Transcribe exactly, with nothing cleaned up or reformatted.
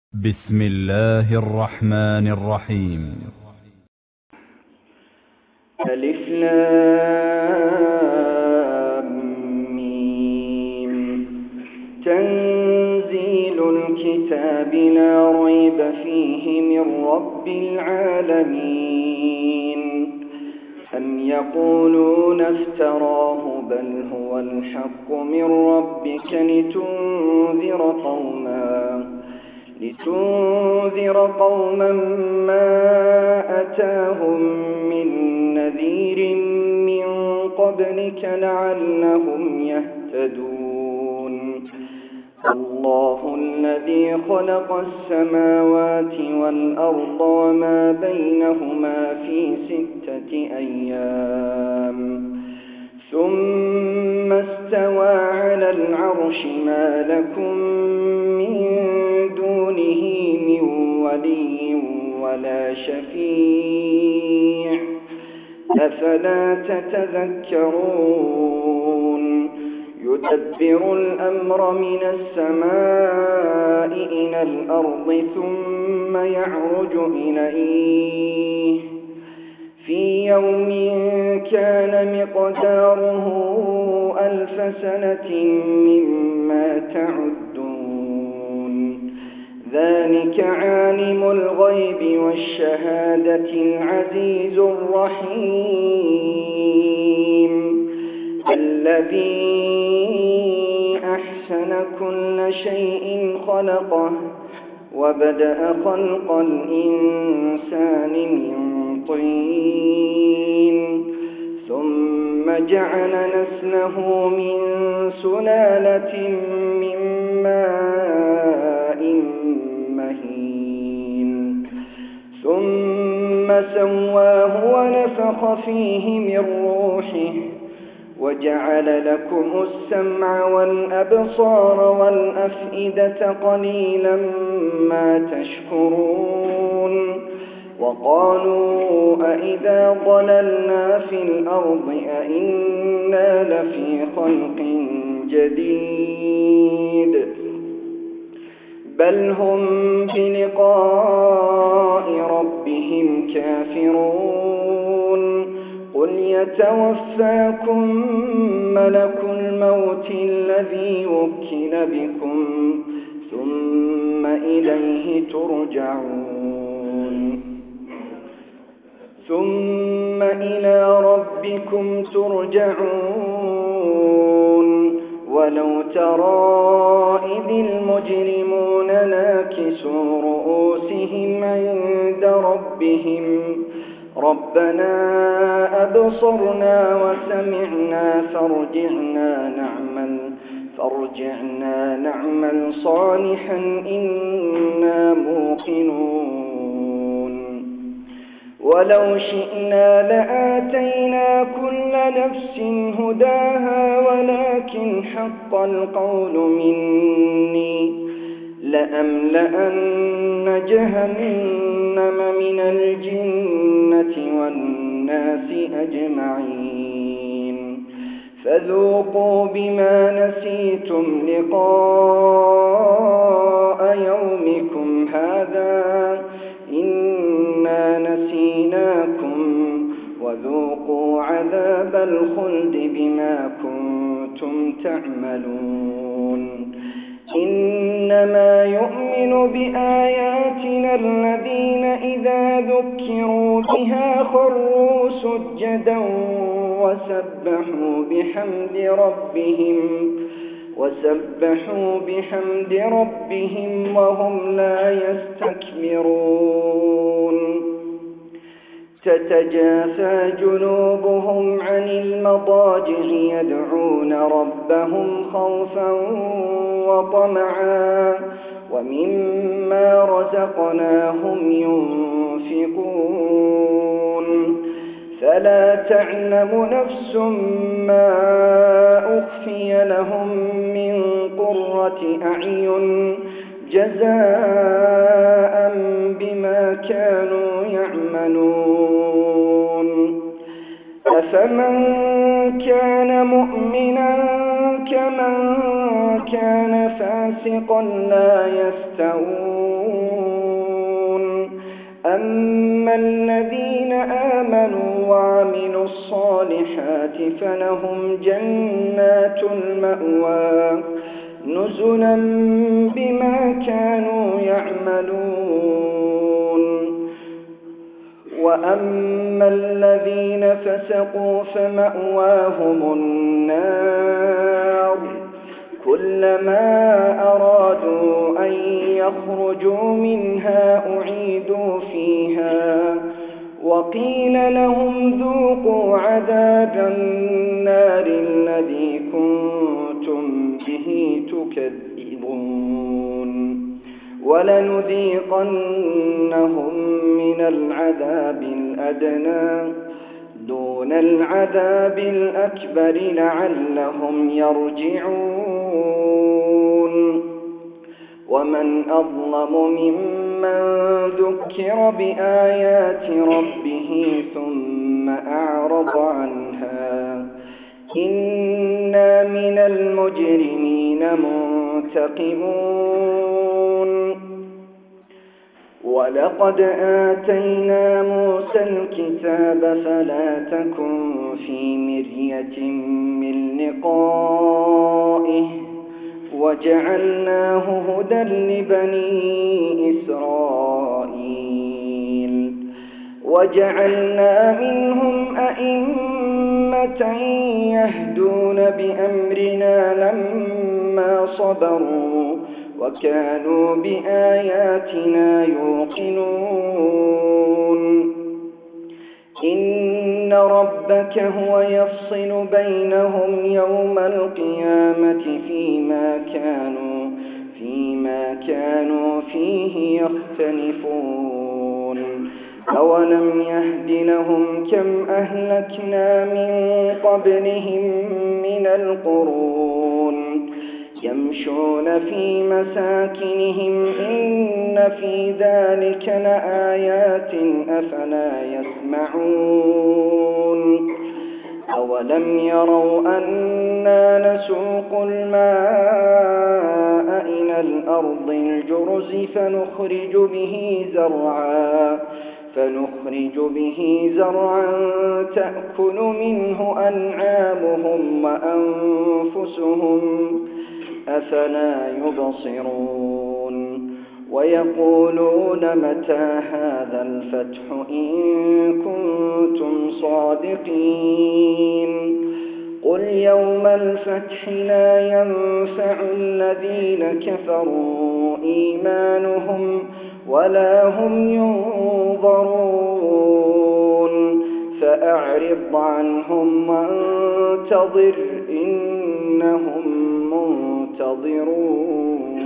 بسم الله الرحمن الرحيم. ألف لام ميم. تنزيل الكتاب لا ريب فيه من رب العالمين. أم يقولون افتراه بل هو الحق من ربك لتنذر قوما لتنذر قوما ما أتاهم من نذير من قبلك لعلهم يهتدون. الله الذي خلق السماوات والأرض وما بينهما في ستة أيام ثم استوى على العرش. ما لكم من دونه من ولي ولا شفيع أفلا تتذكرون. يدبر الأمر من السماء إلى الأرض ثم يعرج إليه في يوم كان مقداره ألف سنة مما تعدون. ذلك عالم الغيب والشهادة العزيز الرحيم الذي أحسن كل شيء خلقه وبدأ خلق الإنسان من طين ثم جعل نسله من سلالة من ماء مهين ثم سواه ونفخ فيه من روحه وجعل لكم السمع والأبصار والأفئدة قليلا ما تشكرون. وقالوا أئذا ضللنا في الأرض أئنا لفي خلق جديد بل هم بلقاء ربهم كافرون. قل يتوفاكم ملك الموت الذي وكل بكم ثم إليه ترجعون. ثم إلى ربكم ترجعون. ولو ترى إذ المجرمون ناكسوا رؤوسهم عند ربهم ربنا أبصرنا وسمعنا فارجعنا نعمل فارجعنا نعمل صالحا إنا موقنون. ولو شئنا لآتينا كل نفس هداها ولكن حق القول مني لأملأن جهنم من الجنة والناس أجمعين. فذوقوا بما نسيتم لقاء يومكم هذا إنا نسيناكم وذوقوا عذاب الخلد بما كنتم تعملون. إنما يؤمن بآياتنا الذين إذا ذكروا بها خروا سجدا وسبحوا بحمد ربهم وسبحوا بحمد ربهم وهم لا يستكبرون. تتجافى جنوبهم عن المضاجع يدعون ربهم خوفا وطمعا ومما رزقناهم ينفقون. فلا تعلم نفس ما أخفي لهم من قرة أعين جزاء بما كانوا يعملون. أفمن كان مؤمنا كمن كان فاسقا لا يستوون أما الذين آمنوا وعملوا الصالحات فلهم جنات المأوى نزلا بما كانوا يعملون. وأما الذين فسقوا فمأواهم النار كلما أرادوا أن يخرجوا منها أعيدوا فيها وقيل لهم ذوقوا عذاب النار الذي كنتم به تكذبون. ولنذيقنهم من العذاب الأدنى دون العذاب الأكبر لعلهم يرجعون. ومن أظلم ممن ذكر بآيات ربه ثم أعرض عنها إنا من المجرمين منتقمون. ولقد آتينا موسى الكتاب فلا تكن في مرية من لقائه وجعلناه هدى لبني إسرائيل وجعلنا منهم أئمة يهدون بأمرنا لما صبروا وكانوا بآياتنا يوقنون. إن ربك هو يفصل بينهم يوم القيامة فيما كانوا فيما كانوا فيه يختلفون. أولم يهد لهم كم أهلكنا من قبلهم من القرون يمشون في مساكنهم إن في ذلك لآيات أفلا يسمعون. أولم يروا أنا نسوق الماء إلى الأرض الجرز فنخرج به زرعا فنخرج به زرعا تأكل منه أنعامهم وأنفسهم أفلا يبصرون. ويقولون متى هذا الفتح إن كنتم صادقين. قل يوم الفتح لا ينفع الذين كفروا إيمانهم ولا هم ينظرون. فأعرض عنهم وانتظر إنهم منتظرون.